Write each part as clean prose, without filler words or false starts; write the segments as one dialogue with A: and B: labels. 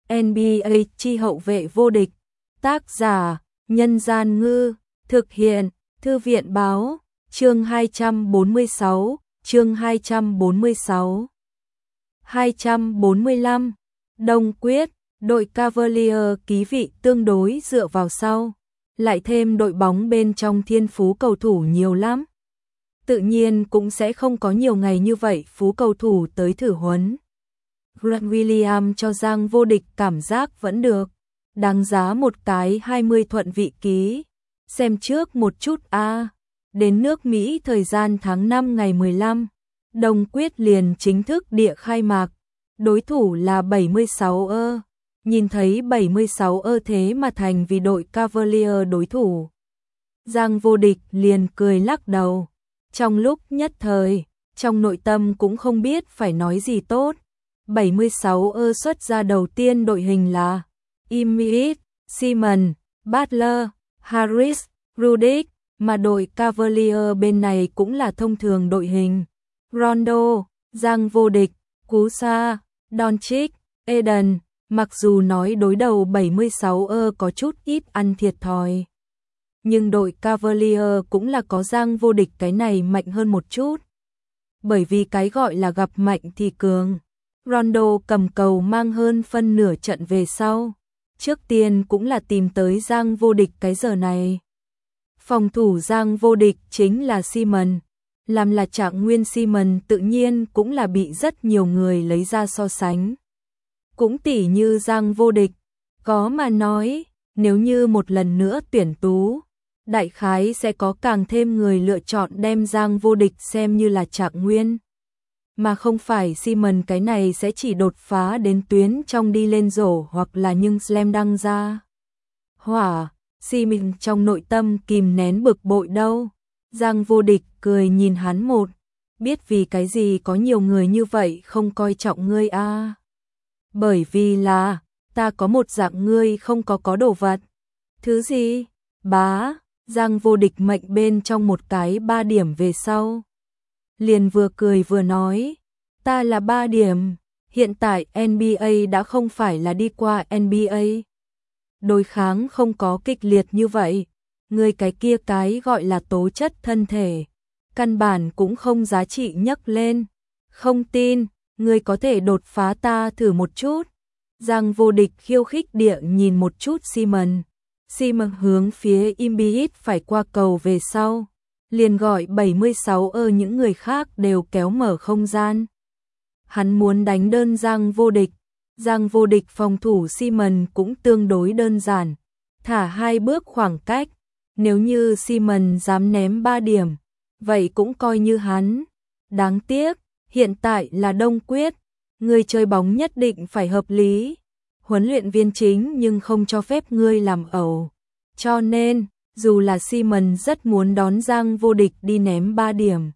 A: NBA chi hậu vệ vô địch. Tác giả: Nhân Gian Ngư. Thực hiện: Thư viện Báo. Chương 246. Chương 246. 245. Đông quyết. Đội Cavalier ký vị tương đối dựa vào sau, lại thêm đội bóng bên trong thiên phú cầu thủ nhiều lắm. Tự nhiên cũng sẽ không có nhiều ngày như vậy phú cầu thủ tới thử huấn. Grant Williams cho Giang vô địch cảm giác vẫn được, đáng giá một cái 20 thuận vị ký. Xem trước một chút a. Đến nước Mỹ thời gian tháng 5 ngày 15, Đông quyết liền chính thức địa khai mạc. Đối thủ là 76 ơ. Nhìn thấy 76 ơ thế mà thành vì đội Cavalier đối thủ. Giang vô địch liền cười lắc đầu. Trong lúc nhất thời, trong nội tâm cũng không biết phải nói gì tốt. 76 ơ xuất ra đầu tiên đội hình là Embiid, Simmons, Butler, Harris, Redick, mà đội Cavalier bên này cũng là thông thường đội hình. Rondo, Giang vô địch, Kusa, Doncic, Eden. Mặc dù nói đối đầu 76 ơ có chút ít ăn thiệt thòi, nhưng đội Cavalier cũng là có Giang vô địch cái này mạnh hơn một chút. Bởi vì cái gọi là gặp mạnh thì cường. Rondo cầm cầu mang hơn phân nửa trận về sau. Trước tiên cũng là tìm tới Giang vô địch cái giờ này. Phòng thủ Giang vô địch chính là Simmons. Làm là trạng nguyên Simmons tự nhiên cũng là bị rất nhiều người lấy ra so sánh. Cũng tỉ như Giang vô địch, có mà nói, nếu như một lần nữa tuyển tú, đại khái sẽ có càng thêm người lựa chọn đem Giang vô địch xem như là trạng nguyên. Mà không phải Simmons cái này sẽ chỉ đột phá đến tuyến trong đi lên rổ hoặc là nhưng slam đăng ra. Hỏa, Simmons trong nội tâm kìm nén bực bội đâu. Giang vô địch cười nhìn hắn một, biết vì cái gì có nhiều người như vậy không coi trọng ngươi a. Bởi vì là, ta có một dạng ngươi không có đồ vật. Thứ gì? Bá, Giang vô địch mệnh bên trong một cái 3 điểm về sau. Liền vừa cười vừa nói, ta là 3 điểm, hiện tại NBA đã không phải là đi qua NBA. Đối kháng không có kịch liệt như vậy, ngươi cái kia cái gọi là tố chất thân thể, căn bản cũng không giá trị nhấc lên. Không tin, ngươi có thể đột phá ta thử một chút. Giang vô địch khiêu khích địa nhìn một chút Simmons. Simmons hướng phía Embiid phải qua cầu về sau, liền gọi 76 ơ những người khác đều kéo mở không gian. Hắn muốn đánh đơn Giang vô địch. Giang vô địch phòng thủ Simmons cũng tương đối đơn giản, thả 2 bước khoảng cách. Nếu như Simmons dám ném 3 điểm, vậy cũng coi như hắn. Đáng tiếc, hiện tại là Đông quyết, người chơi bóng nhất định phải hợp lý. Huấn luyện viên chính nhưng không cho phép ngươi làm ẩu. Cho nên, dù là Simmons rất muốn đón Giang vô địch đi ném 3 điểm.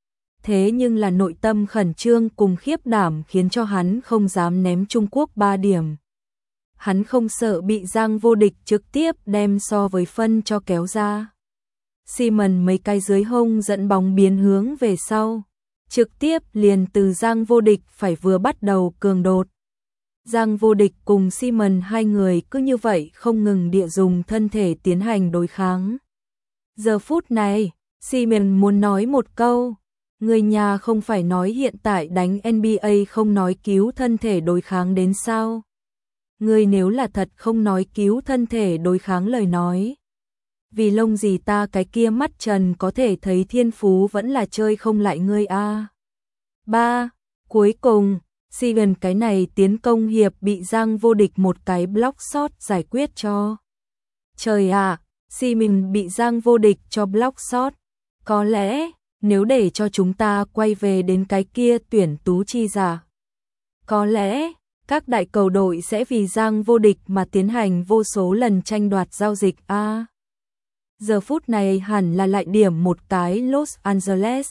A: Thế nhưng là nội tâm khẩn trương cùng khiếp đảm khiến cho hắn không dám ném Trung Quốc 3 điểm. Hắn không sợ bị Giang vô địch trực tiếp đem so với phân cho kéo ra. Simmons mấy cái dưới hông dẫn bóng biến hướng về sau, trực tiếp liền từ Giang vô địch phải vừa bắt đầu cường đột. Giang vô địch cùng Simmons hai người cứ như vậy không ngừng địa dùng thân thể tiến hành đối kháng. Giờ phút này, Simmons muốn nói một câu, người nhà không phải nói hiện tại đánh NBA không nói cứu thân thể đối kháng đến sao? Người nếu là thật không nói cứu thân thể đối kháng lời nói. Vì lông gì ta cái kia mắt trần có thể thấy thiên phú vẫn là chơi không lại ngươi a. 3. Cuối cùng, Simmons cái này tiến công hiệp bị Giang vô địch một cái block shot giải quyết cho. Trời ạ, Simmons bị Giang vô địch cho block shot. Có lẽ, nếu để cho chúng ta quay về đến cái kia tuyển tú chi giả, có lẽ, các đại cầu đội sẽ vì Giang vô địch mà tiến hành vô số lần tranh đoạt giao dịch a. Giờ phút này hẳn là lại điểm một cái Los Angeles.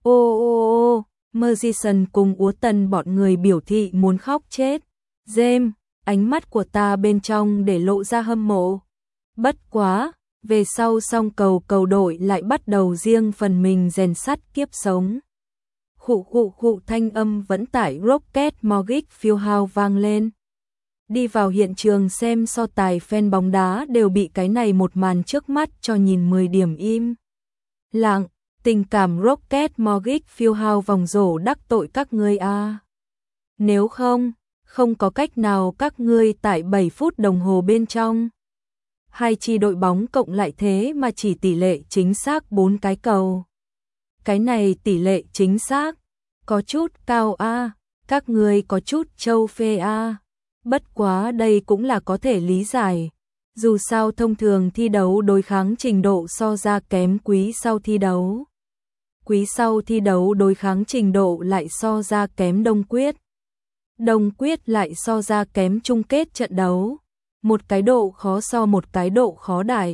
A: Mercison cùng Úa Tần bọn người biểu thị muốn khóc chết. James, ánh mắt của ta bên trong để lộ ra hâm mộ. Bất quá, về sau xong cầu đội lại bắt đầu riêng phần mình rèn sắt kiếp sống. Khụ thanh âm vẫn tại Rocket Mortgage Fieldhouse vang lên. Đi vào hiện trường xem so tài fan bóng đá đều bị cái này một màn trước mắt cho nhìn 10 điểm im lặng, tình cảm Rocket Mortgage Fieldhouse vòng rổ đắc tội các ngươi a. Nếu không có cách nào các ngươi tại 7 phút đồng hồ bên trong. Hai chi đội bóng cộng lại thế mà chỉ tỷ lệ chính xác 4 cái cầu. Cái này tỷ lệ chính xác, có chút cao a, các ngươi có chút châu phê a. Bất quá đây cũng là có thể lý giải. Dù sao thông thường thi đấu đối kháng trình độ so ra kém quý sau thi đấu. Quý sau thi đấu đối kháng trình độ lại so ra kém đông quyết. Đông quyết lại so ra kém chung kết trận đấu. Một cái độ khó so một cái độ khó đại.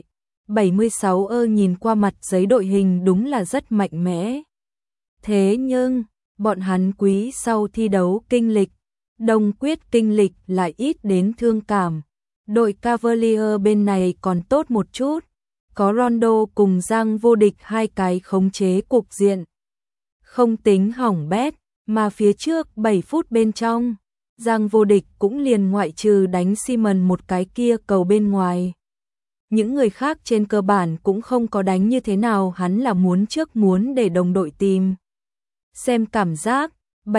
A: 76 nhìn qua mặt giấy đội hình đúng là rất mạnh mẽ. Thế nhưng, bọn hắn quý sau thi đấu kinh lịch, đông quyết kinh lịch lại ít đến thương cảm. Đội Cavalier bên này còn tốt một chút, có Rondo cùng Giang Vô Địch hai cái khống chế cục diện. Không tính hỏng bét, mà phía trước 7 phút bên trong, Giang Vô Địch cũng liền ngoại trừ đánh Simon một cái kia cầu bên ngoài. Những người khác trên cơ bản cũng không có đánh như thế nào, hắn là muốn để đồng đội tìm. Xem cảm giác,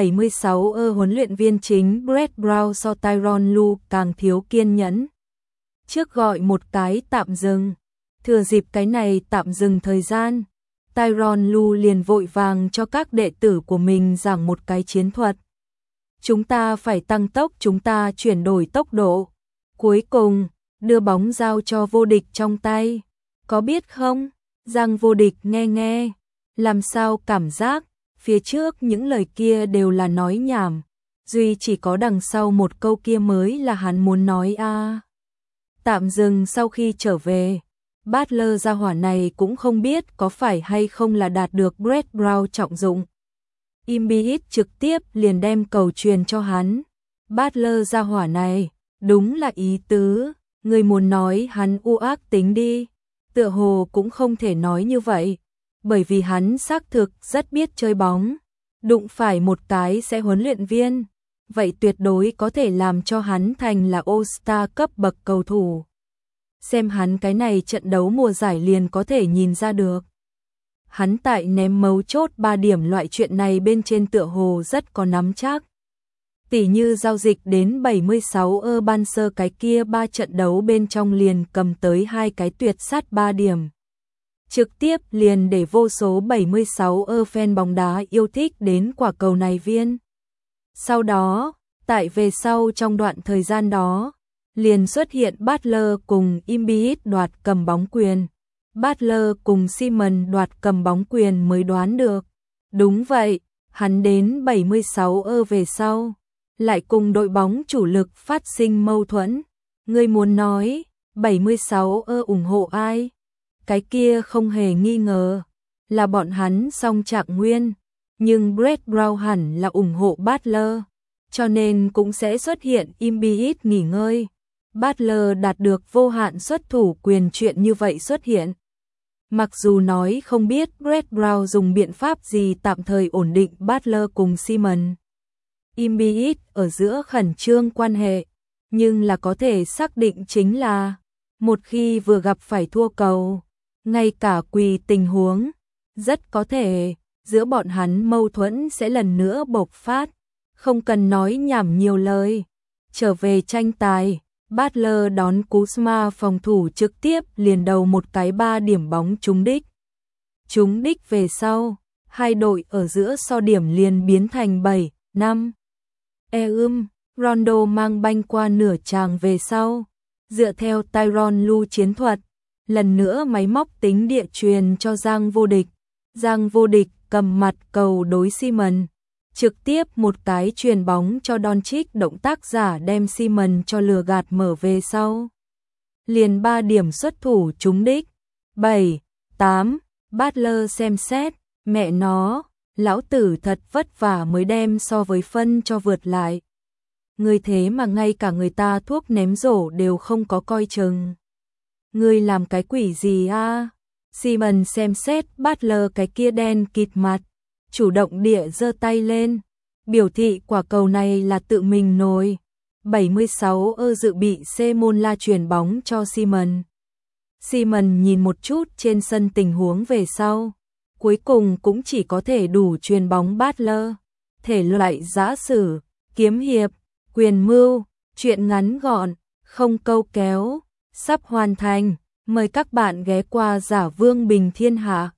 A: 76 huấn luyện viên chính Brett Brown so Tyronn Lue càng thiếu kiên nhẫn. Trước gọi một cái tạm dừng, thừa dịp cái này tạm dừng thời gian, Tyronn Lue liền vội vàng cho các đệ tử của mình giảng một cái chiến thuật. Chúng ta phải tăng tốc, chúng ta chuyển đổi tốc độ. Cuối cùng, đưa bóng giao cho Vô Địch trong tay. Có biết không? Giang Vô Địch nghe, làm sao cảm giác phía trước những lời kia đều là nói nhảm, duy chỉ có đằng sau một câu kia mới là hắn muốn nói a. Tạm dừng sau khi trở về, Butler gia hỏa này cũng không biết có phải hay không là đạt được Brett Brown trọng dụng. Embiid trực tiếp liền đem cầu truyền cho hắn. Butler gia hỏa này, đúng là ý tứ, người muốn nói hắn u ác tính đi, tựa hồ cũng không thể nói như vậy, bởi vì hắn xác thực rất biết chơi bóng, đụng phải một cái sẽ huấn luyện viên, vậy tuyệt đối có thể làm cho hắn thành là All-Star cấp bậc cầu thủ. Xem hắn cái này trận đấu mùa giải liền có thể nhìn ra được. Hắn tại ném mấu chốt 3 điểm loại chuyện này bên trên tựa hồ rất có nắm chắc. Tỉ như giao dịch đến 76 ban sơ cái kia 3 trận đấu bên trong liền cầm tới 2 cái tuyệt sát 3 điểm. Trực tiếp liền để vô số 76 fan bóng đá yêu thích đến quả cầu này viên. Sau đó, tại về sau trong đoạn thời gian đó, liền xuất hiện Butler cùng Embiid đoạt cầm bóng quyền. Butler cùng Simon đoạt cầm bóng quyền mới đoán được. Đúng vậy, hắn đến 76 về sau, lại cùng đội bóng chủ lực phát sinh mâu thuẫn. Người muốn nói, 76 ủng hộ ai? Cái kia không hề nghi ngờ, là bọn hắn song Trạng Nguyên. Nhưng Brett Brown hẳn là ủng hộ Butler, cho nên cũng sẽ xuất hiện Embiid nghỉ ngơi. Butler đạt được vô hạn xuất thủ quyền chuyện như vậy xuất hiện. Mặc dù nói không biết Brett Brown dùng biện pháp gì tạm thời ổn định Butler cùng Simon, Embiid ở giữa khẩn trương quan hệ, nhưng là có thể xác định chính là một khi vừa gặp phải thua cầu, ngay cả quỳ tình huống, rất có thể giữa bọn hắn mâu thuẫn sẽ lần nữa bộc phát. Không cần nói nhảm nhiều lời. Trở về tranh tài, Butler đón Kuzma phòng thủ trực tiếp liền đầu một cái 3 điểm bóng trúng đích. Trúng đích về sau, hai đội ở giữa so điểm liền biến thành 7-5. Rondo mang banh qua nửa tràng về sau, dựa theo Tyronn Lue chiến thuật, lần nữa máy móc tính địa truyền cho Giang Vô Địch. Giang Vô Địch cầm mặt cầu đối Simon, trực tiếp một cái truyền bóng cho Doncic, động tác giả đem Simon cho lừa gạt mở về sau. Liền 3 điểm xuất thủ trúng đích. 7-8, Butler xem xét, mẹ nó, lão tử thật vất vả mới đem so với phân cho vượt lại. Người thế mà ngay cả người ta thuốc ném rổ đều không có coi chừng. Người làm cái quỷ gì a? Simon xem xét Butler cái kia đen kịt mặt, chủ động địa giơ tay lên, biểu thị quả cầu này là tự mình nồi. 76 dự bị C-Môn chuyền bóng cho Simon. Simon nhìn một chút trên sân tình huống về sau, cuối cùng cũng chỉ có thể đủ chuyền bóng Butler. Thể loại giã sử, kiếm hiệp, quyền mưu, truyện ngắn gọn, không câu kéo, sắp hoàn thành. Mời các bạn ghé qua Giả Vương Bình Thiên Hạ.